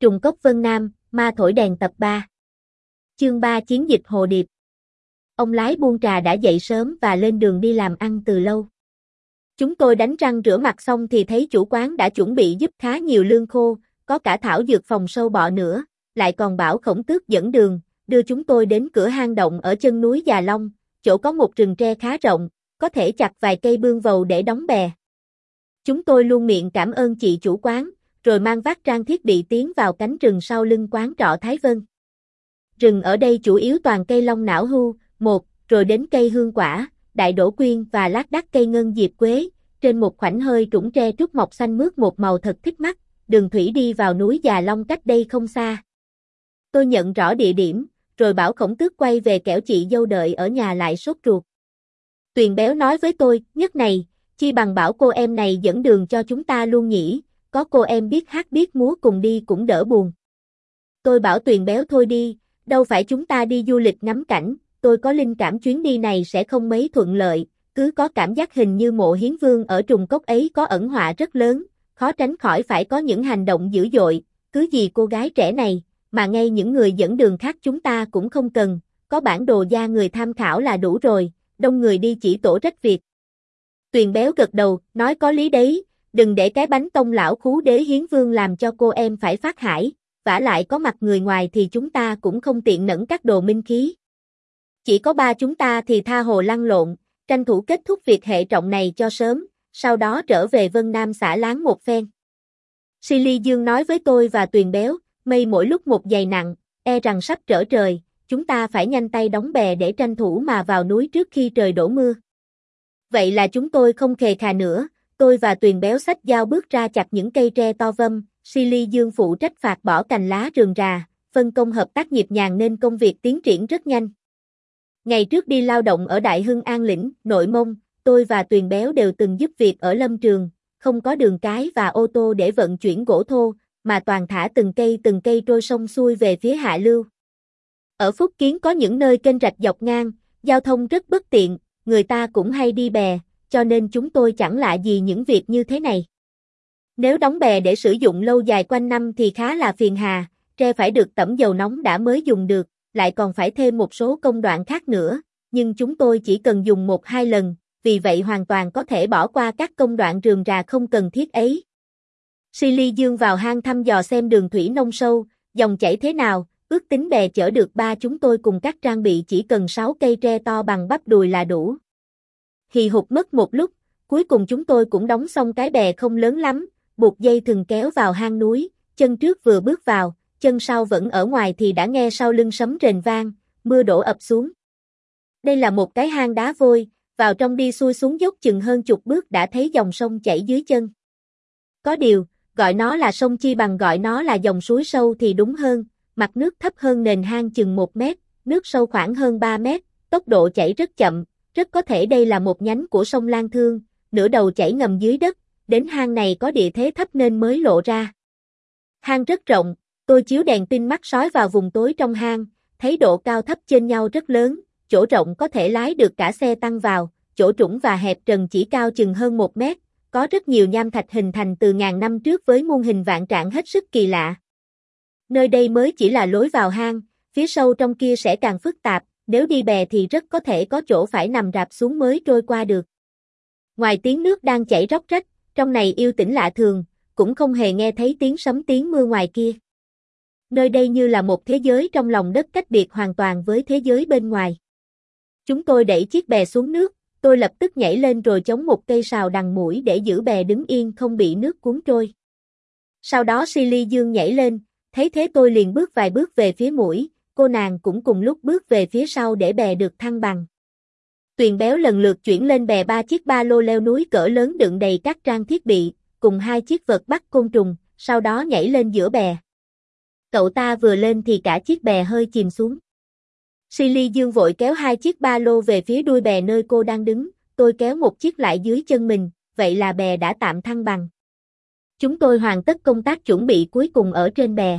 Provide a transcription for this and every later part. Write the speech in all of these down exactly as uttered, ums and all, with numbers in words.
Trùng cốc Vân Nam, ma thổi đèn tập ba. Chương ba Chiến dịch Hồ Điệp. Ông lái buôn trà đã dậy sớm và lên đường đi làm ăn từ lâu. Chúng tôi đánh răng rửa mặt xong thì thấy chủ quán đã chuẩn bị giúp khá nhiều lương khô, có cả thảo dược phòng sâu bọ nữa, lại còn bảo Khổng Tước dẫn đường, đưa chúng tôi đến cửa hang động ở chân núi Già Long, chỗ có một rừng tre khá rộng, có thể chặt vài cây bương vầu để đóng bè. Chúng tôi luôn miệng cảm ơn chị chủ quán, rồi mang vác trang thiết bị tiến vào cánh rừng sau lưng quán trọ Thái Vân. Rừng ở đây chủ yếu toàn cây long não hưu, một, rồi đến cây hương quả, đại đỗ quyên và lác đác cây ngân diệp quế, trên một khoảnh hơi trũng tre trúc mọc xanh mướt một màu thật thích mắt, đường thủy đi vào núi Già Long cách đây không xa. Tôi nhận rõ địa điểm, rồi bảo Khổng Tước quay về kẻo chị dâu đợi ở nhà lại sốt ruột. Tuyền béo nói với tôi, nhất này, chi bằng bảo cô em này dẫn đường cho chúng ta luôn nhỉ, có cô em biết hát biết múa cùng đi cũng đỡ buồn. Tôi bảo Tuyền béo thôi đi, đâu phải chúng ta đi du lịch ngắm cảnh, tôi có linh cảm chuyến đi này sẽ không mấy thuận lợi, cứ có cảm giác hình như Mộ Hiến Vương ở trùng cốc ấy có ẩn họa rất lớn, khó tránh khỏi phải có những hành động dữ dội, cứ gì cô gái trẻ này, mà ngay những người dẫn đường khác chúng ta cũng không cần, có bản đồ da người tham khảo là đủ rồi, đông người đi chỉ tổ rách việc. Tuyền béo gật đầu, nói có lý đấy, đừng để cái bánh tông lão khú đế Hiến Vương làm cho cô em phải phát hải, vả lại có mặt người ngoài thì chúng ta cũng không tiện nẫn các đồ minh khí. Chỉ có ba chúng ta thì tha hồ lăn lộn, tranh thủ kết thúc việc hệ trọng này cho sớm, sau đó trở về Vân Nam xả láng một phen. Silly Dương nói với tôi và Tuyền béo, mây mỗi lúc một dày nặng, e rằng sắp trở trời, chúng ta phải nhanh tay đóng bè để tranh thủ mà vào núi trước khi trời đổ mưa. Vậy là chúng tôi không khề khà nữa, tôi và Tuyền béo xách dao bước ra chặt những cây tre to vâm, Silly Dương phụ trách phạt bỏ cành lá rườm rà, phân công hợp tác nhịp nhàng nên công việc tiến triển rất nhanh. Ngày trước đi lao động ở Đại Hưng An Lĩnh, Nội Mông, tôi và Tuyền béo đều từng giúp việc ở lâm trường, không có đường cái và ô tô để vận chuyển gỗ thô, mà toàn thả từng cây từng cây trôi sông xuôi về phía hạ lưu. Ở Phúc Kiến có những nơi kênh rạch dọc ngang, giao thông rất bất tiện, người ta cũng hay đi bè, cho nên chúng tôi chẳng lạ gì những việc như thế này. Nếu đóng bè để sử dụng lâu dài quanh năm thì khá là phiền hà, tre phải được tẩm dầu nóng đã mới dùng được, lại còn phải thêm một số công đoạn khác nữa, nhưng chúng tôi chỉ cần dùng một hai lần, vì vậy hoàn toàn có thể bỏ qua các công đoạn rườm rà không cần thiết ấy. Silly Dương vào hang thăm dò xem đường thủy nông sâu, dòng chảy thế nào, ước tính bè chở được ba chúng tôi cùng các trang bị chỉ cần sáu cây tre to bằng bắp đùi là đủ. Hì hục mất một lúc, cuối cùng chúng tôi cũng đóng xong cái bè không lớn lắm, buộc dây thừng kéo vào hang núi, chân trước vừa bước vào, chân sau vẫn ở ngoài thì đã nghe sau lưng sấm rền vang, mưa đổ ập xuống. Đây là một cái hang đá vôi, vào trong đi xuôi xuống dốc chừng hơn chục bước đã thấy dòng sông chảy dưới chân. Có điều, gọi nó là sông chi bằng gọi nó là dòng suối sâu thì đúng hơn, mặt nước thấp hơn nền hang chừng một mét, nước sâu khoảng hơn ba mét, tốc độ chảy rất chậm, rất có thể đây là một nhánh của sông Lan Thương, nửa đầu chảy ngầm dưới đất, đến hang này có địa thế thấp nên mới lộ ra. Hang rất rộng, tôi chiếu đèn pin mắt sói vào vùng tối trong hang, thấy độ cao thấp trên nhau rất lớn, chỗ rộng có thể lái được cả xe tăng vào, chỗ trũng và hẹp trần chỉ cao chừng hơn một mét, có rất nhiều nham thạch hình thành từ ngàn năm trước với muôn hình vạn trạng hết sức kỳ lạ. Nơi đây mới chỉ là lối vào hang, phía sâu trong kia sẽ càng phức tạp, nếu đi bè thì rất có thể có chỗ phải nằm rạp xuống mới trôi qua được. Ngoài tiếng nước đang chảy róc rách, trong này yên tĩnh lạ thường, cũng không hề nghe thấy tiếng sấm tiếng mưa ngoài kia. Nơi đây như là một thế giới trong lòng đất cách biệt hoàn toàn với thế giới bên ngoài. Chúng tôi đẩy chiếc bè xuống nước, tôi lập tức nhảy lên rồi chống một cây sào đằng mũi để giữ bè đứng yên không bị nước cuốn trôi. Sau đó Silly Dương nhảy lên, thấy thế tôi liền bước vài bước về phía mũi, cô nàng cũng cùng lúc bước về phía sau để bè được thăng bằng. Tuyền béo lần lượt chuyển lên bè ba chiếc ba lô leo núi cỡ lớn đựng đầy các trang thiết bị, cùng hai chiếc vật bắt côn trùng, sau đó nhảy lên giữa bè. Cậu ta vừa lên thì cả chiếc bè hơi chìm xuống. Silly Dương vội kéo hai chiếc ba lô về phía đuôi bè nơi cô đang đứng, tôi kéo một chiếc lại dưới chân mình, vậy là bè đã tạm thăng bằng. Chúng tôi hoàn tất công tác chuẩn bị cuối cùng ở trên bè.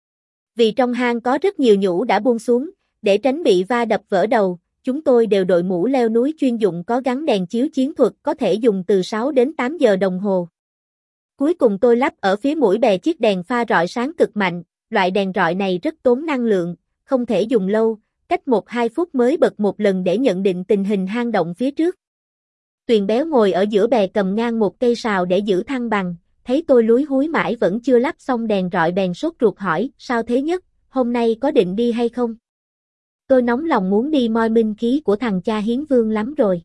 Vì trong hang có rất nhiều nhũ đã buông xuống, để tránh bị va đập vỡ đầu, chúng tôi đều đội mũ leo núi chuyên dụng có gắn đèn chiếu chiến thuật có thể dùng từ sáu đến tám giờ đồng hồ. Cuối cùng tôi lắp ở phía mũi bè chiếc đèn pha rọi sáng cực mạnh, loại đèn rọi này rất tốn năng lượng, không thể dùng lâu, cách một hai phút mới bật một lần để nhận định tình hình hang động phía trước. Tuyền béo ngồi ở giữa bè cầm ngang một cây sào để giữ thăng bằng, thấy tôi lúi húi mãi vẫn chưa lắp xong đèn rọi bèn sốt ruột hỏi, sao thế Nhất, hôm nay có định đi hay không? Tôi nóng lòng muốn đi moi minh khí của thằng cha Hiến Vương lắm rồi.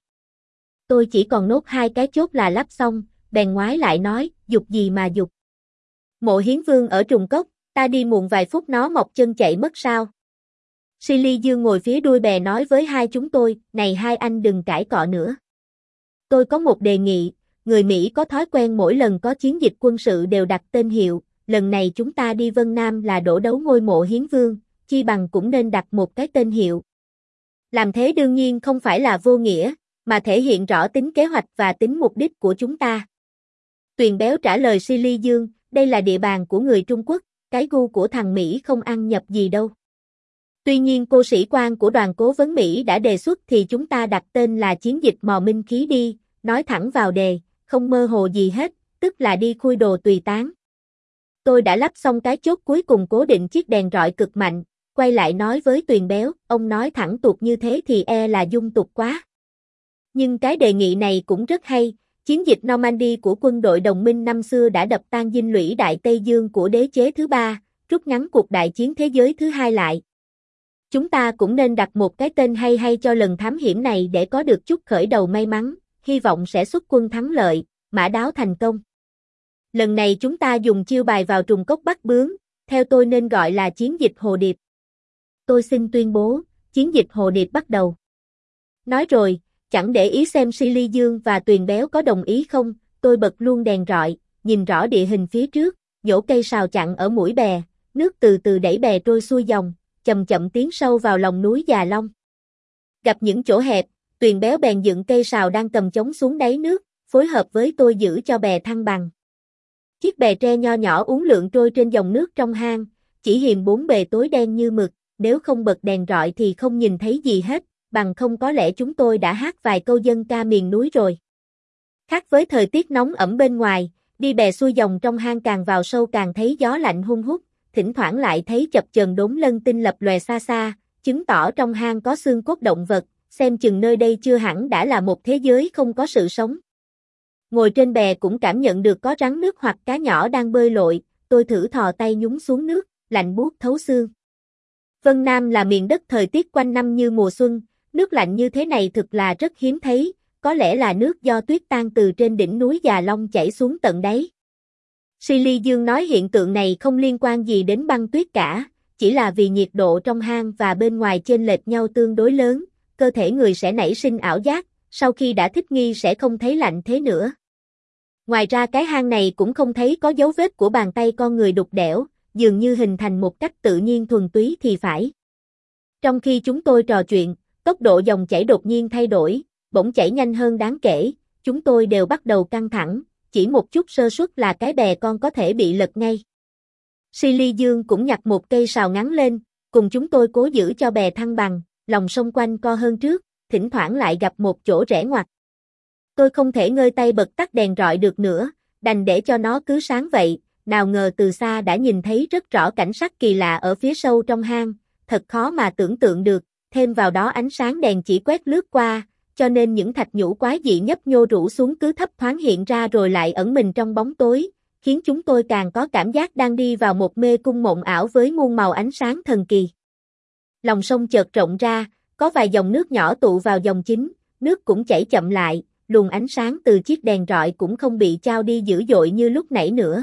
Tôi chỉ còn nốt hai cái chốt là lắp xong, bèn ngoái lại nói, dục gì mà dục. Mộ Hiến Vương ở Trùng Cốc, ta đi muộn vài phút nó mọc chân chạy mất sao? Silly Dương ngồi phía đuôi bè nói với hai chúng tôi, này hai anh đừng cãi cọ nữa. Tôi có một đề nghị, người Mỹ có thói quen mỗi lần có chiến dịch quân sự đều đặt tên hiệu, lần này chúng ta đi Vân Nam là đổ đấu ngôi mộ Hiến Vương, chi bằng cũng nên đặt một cái tên hiệu. Làm thế đương nhiên không phải là vô nghĩa, mà thể hiện rõ tính kế hoạch và tính mục đích của chúng ta. Tuyền béo trả lời Silly Dương, đây là địa bàn của người Trung Quốc, cái gu của thằng Mỹ không ăn nhập gì đâu. Tuy nhiên cô sĩ quan của đoàn cố vấn Mỹ đã đề xuất thì chúng ta đặt tên là chiến dịch mò minh khí đi, nói thẳng vào đề, không mơ hồ gì hết, tức là đi khui đồ tùy tán. Tôi đã lắp xong cái chốt cuối cùng cố định chiếc đèn rọi cực mạnh, quay lại nói với Tuyền béo, ông nói thẳng tuột như thế thì e là dung tục quá. Nhưng cái đề nghị này cũng rất hay, chiến dịch Normandy của quân đội đồng minh năm xưa đã đập tan dinh lũy Đại Tây Dương của đế chế thứ ba, rút ngắn cuộc đại chiến thế giới thứ hai lại. Chúng ta cũng nên đặt một cái tên hay hay cho lần thám hiểm này để có được chút khởi đầu may mắn, hy vọng sẽ xuất quân thắng lợi, mã đáo thành công. Lần này chúng ta dùng chiêu bài vào Trùng Cốc bắt bướm, theo tôi nên gọi là chiến dịch Hồ Điệp. Tôi xin tuyên bố, chiến dịch Hồ Điệp bắt đầu. Nói rồi, chẳng để ý xem Silly Dương và Tuyền béo có đồng ý không, tôi bật luôn đèn rọi, nhìn rõ địa hình phía trước, dỗ cây sào chặn ở mũi bè, nước từ từ đẩy bè trôi xuôi dòng, chậm chậm tiến sâu vào lòng núi Già Long. Gặp những chỗ hẹp, Tuyền béo bèn dựng cây sào đang cầm chống xuống đáy nước, phối hợp với tôi giữ cho bè thăng bằng. Chiếc bè tre nho nhỏ uốn lượn trôi trên dòng nước trong hang, chỉ hiềm bốn bề tối đen như mực, nếu không bật đèn rọi thì không nhìn thấy gì hết, bằng không có lẽ chúng tôi đã hát vài câu dân ca miền núi rồi. Khác với thời tiết nóng ẩm bên ngoài, đi bè xuôi dòng trong hang càng vào sâu càng thấy gió lạnh hun hút, thỉnh thoảng lại thấy chập chờn đốm lân tinh lập lòe xa xa, chứng tỏ trong hang có xương cốt động vật, xem chừng nơi đây chưa hẳn đã là một thế giới không có sự sống. Ngồi trên bè cũng cảm nhận được có rắn nước hoặc cá nhỏ đang bơi lội, tôi thử thò tay nhúng xuống nước, lạnh buốt thấu xương. Vân Nam là miền đất thời tiết quanh năm như mùa xuân, nước lạnh như thế này thực là rất hiếm thấy, có lẽ là nước do tuyết tan từ trên đỉnh núi Già Long chảy xuống tận đáy. Silly Dương nói hiện tượng này không liên quan gì đến băng tuyết cả, chỉ là vì nhiệt độ trong hang và bên ngoài chênh lệch nhau tương đối lớn, cơ thể người sẽ nảy sinh ảo giác, sau khi đã thích nghi sẽ không thấy lạnh thế nữa. Ngoài ra cái hang này cũng không thấy có dấu vết của bàn tay con người đục đẽo, dường như hình thành một cách tự nhiên thuần túy thì phải. Trong khi chúng tôi trò chuyện, tốc độ dòng chảy đột nhiên thay đổi, bỗng chảy nhanh hơn đáng kể, chúng tôi đều bắt đầu căng thẳng, chỉ một chút sơ suất là cái bè con có thể bị lật ngay. Silly Dương cũng nhặt một cây sào ngắn lên, cùng chúng tôi cố giữ cho bè thăng bằng, lòng sông quanh co hơn trước, thỉnh thoảng lại gặp một chỗ rẽ ngoặt. Tôi không thể ngơi tay bật tắt đèn rọi được nữa, đành để cho nó cứ sáng vậy, nào ngờ từ xa đã nhìn thấy rất rõ cảnh sắc kỳ lạ ở phía sâu trong hang, thật khó mà tưởng tượng được, thêm vào đó ánh sáng đèn chỉ quét lướt qua, cho nên những thạch nhũ quái dị nhấp nhô rủ xuống cứ thấp thoáng hiện ra rồi lại ẩn mình trong bóng tối, khiến chúng tôi càng có cảm giác đang đi vào một mê cung mộng ảo với muôn màu ánh sáng thần kỳ. Lòng sông chợt rộng ra, có vài dòng nước nhỏ tụ vào dòng chính, nước cũng chảy chậm lại, luồng ánh sáng từ chiếc đèn rọi cũng không bị chao đi dữ dội như lúc nãy nữa.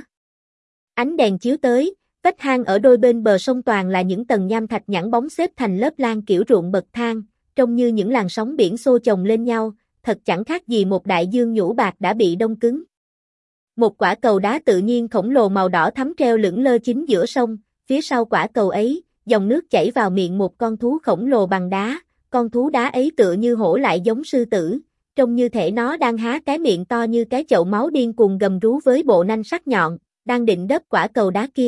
Ánh đèn chiếu tới, vách hang ở đôi bên bờ sông toàn là những tầng nham thạch nhẵn bóng xếp thành lớp lan kiểu ruộng bậc thang, trông như những làn sóng biển xô chồng lên nhau, thật chẳng khác gì một đại dương nhũ bạc đã bị đông cứng. Một quả cầu đá tự nhiên khổng lồ màu đỏ thắm treo lững lơ chính giữa sông, phía sau quả cầu ấy, dòng nước chảy vào miệng một con thú khổng lồ bằng đá, con thú đá ấy tựa như hổ lại giống sư tử, trông như thể nó đang há cái miệng to như cái chậu máu điên cuồng gầm rú với bộ nanh sắc nhọn, đang định đớp quả cầu đá kia.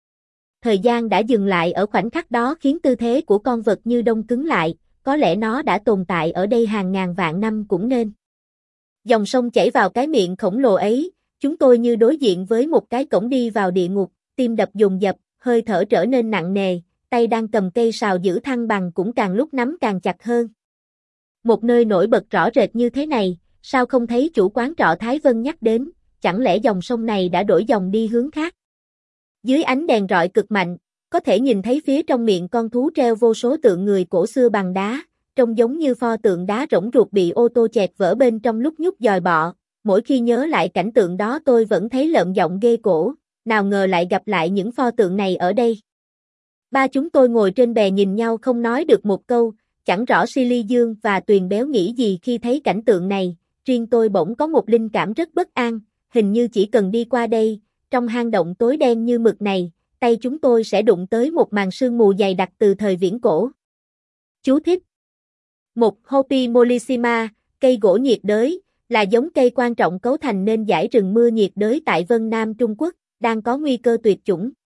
Thời gian đã dừng lại ở khoảnh khắc đó khiến tư thế của con vật như đông cứng lại, có lẽ nó đã tồn tại ở đây hàng ngàn vạn năm cũng nên. Dòng sông chảy vào cái miệng khổng lồ ấy, chúng tôi như đối diện với một cái cổng đi vào địa ngục, tim đập dồn dập, hơi thở trở nên nặng nề, tay đang cầm cây sào giữ thăng bằng cũng càng lúc nắm càng chặt hơn. Một nơi nổi bật rõ rệt như thế này, sao không thấy chủ quán trọ Thái Vân nhắc đến, chẳng lẽ dòng sông này đã đổi dòng đi hướng khác? Dưới ánh đèn rọi cực mạnh, có thể nhìn thấy phía trong miệng con thú treo vô số tượng người cổ xưa bằng đá, trông giống như pho tượng đá rỗng ruột bị ô tô chẹt vỡ bên trong lúc nhúc dòi bọ. Mỗi khi nhớ lại cảnh tượng đó tôi vẫn thấy lợm giọng ghê cổ, nào ngờ lại gặp lại những pho tượng này ở đây. Ba chúng tôi ngồi trên bè nhìn nhau không nói được một câu, chẳng rõ Silly Dương và Tuyền Béo nghĩ gì khi thấy cảnh tượng này, riêng tôi bỗng có một linh cảm rất bất an, hình như chỉ cần đi qua đây, trong hang động tối đen như mực này, tay chúng tôi sẽ đụng tới một màn sương mù dày đặc từ thời viễn cổ. Chú thích: Một Hopi mollissima, cây gỗ nhiệt đới, là giống cây quan trọng cấu thành nên dải rừng mưa nhiệt đới tại Vân Nam Trung Quốc, đang có nguy cơ tuyệt chủng.